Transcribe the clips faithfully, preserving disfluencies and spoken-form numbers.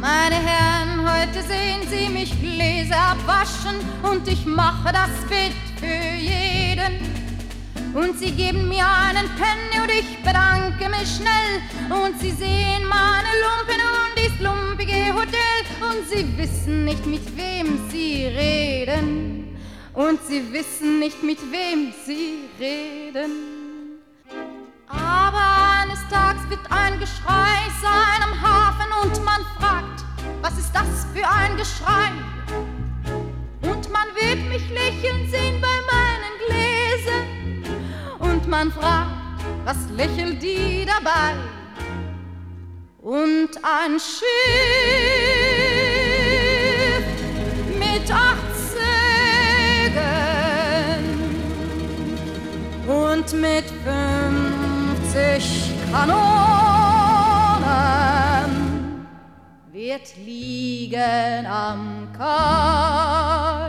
Meine Herren, heute sehen Sie mich Gläser abwaschen und ich mache das Bett für jeden. Und Sie geben mir einen Penny und ich bedanke mich schnell. Und Sie sehen meine Lumpen und dies lumpige Hotel. Und Sie wissen nicht, mit wem Sie reden. Und Sie wissen nicht, mit wem Sie reden. Aber eines Tages wird ein Geschrei sein am Hafen und man fragt, was ist das für ein Geschrei? Und man wird mich lächeln sehen bei meinen Gläsern. Und man fragt, was lächelt die dabei? Und ein Schiff mit acht Segeln und mit fünfzig Kanonen wird liegen am Kai.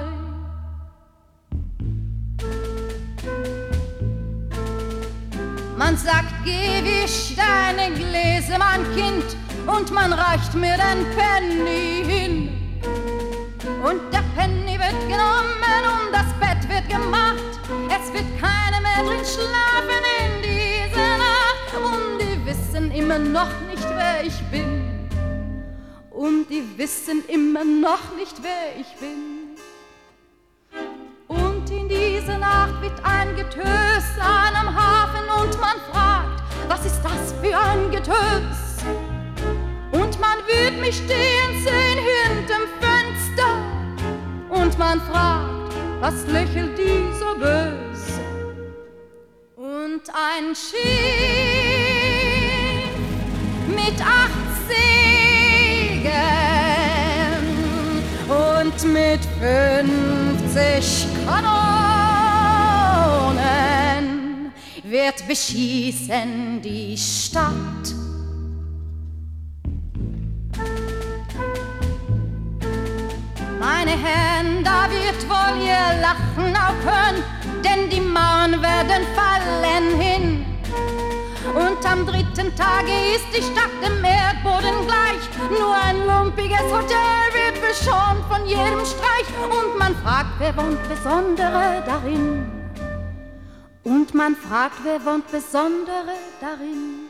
Man sagt, geh, wisch deine Gläser, mein Kind, und man reicht mir den Penny hin. Und der Penny wird genommen und das Bett wird gemacht. Es wird keiner mehr drin schlafen in dieser Nacht. Und die wissen immer noch nicht, wer ich bin. Und die wissen immer noch nicht, wer ich bin. Und in dieser Nacht wird ein Getös sein am Hafen und man fragt, was ist das für ein Getös? Und man wird mich stehen sehen hinterm Fenster und man fragt, was lächelt die so bös? Und ein Schiff mit acht Segeln und mit fünfzig Kanonen wird beschießen die Stadt. Meine Herren, da wird wohl ihr Lachen aufhören, denn die Mauern werden fallen hin. Und am dritten Tage ist die Stadt dem Erdboden gleich. Nur ein lumpiges Hotel wird verschont von jedem Streich. Und man fragt, wer wohnt Besondere darin? Und man fragt, wer wohnt Besondere darin?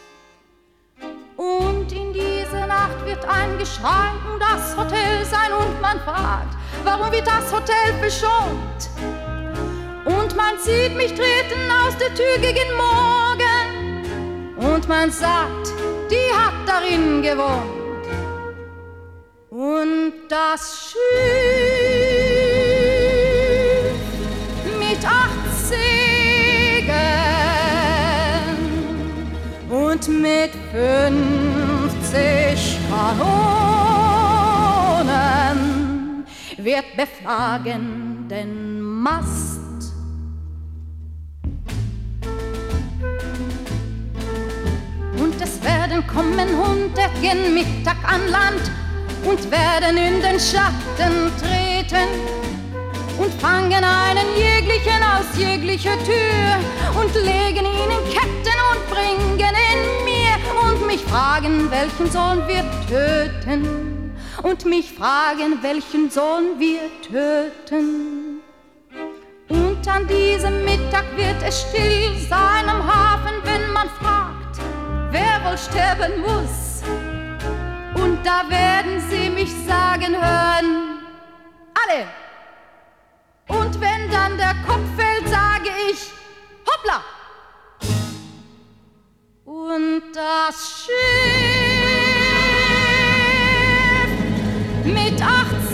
Und in dieser Nacht wird ein Geschrei um das Hotel sein und man fragt, warum wird das Hotel verschont? Und man sieht mich treten aus der Tür gegen Morgen und man sagt, die hat darin gewohnt. Und das Schiff mit acht Segeln und mit fünfzig Kanonen wird beflagen den Mast. Und es werden kommen hundert gen Mittag an Land und werden in den Schatten treten und fangen einen jeglichen aus jeglicher Tür und legen ihn in Ketten und bringen ihn mir und mich fragen, welchen Sohn wir töten und mich fragen, welchen Sohn wir töten. Und an diesem Mittag wird es still sein am Hafen, wenn man fragt, wer wohl sterben muss. Und da werden sie mich sagen hören, alle. Und wenn dann der Kopf fällt, sage ich, hoppla. Und das Schiff mit acht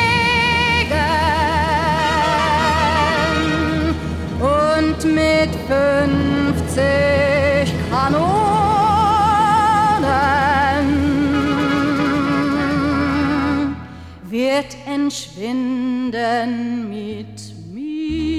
Segeln und mit fünfzig Kanonen wird entschwinden mit mir.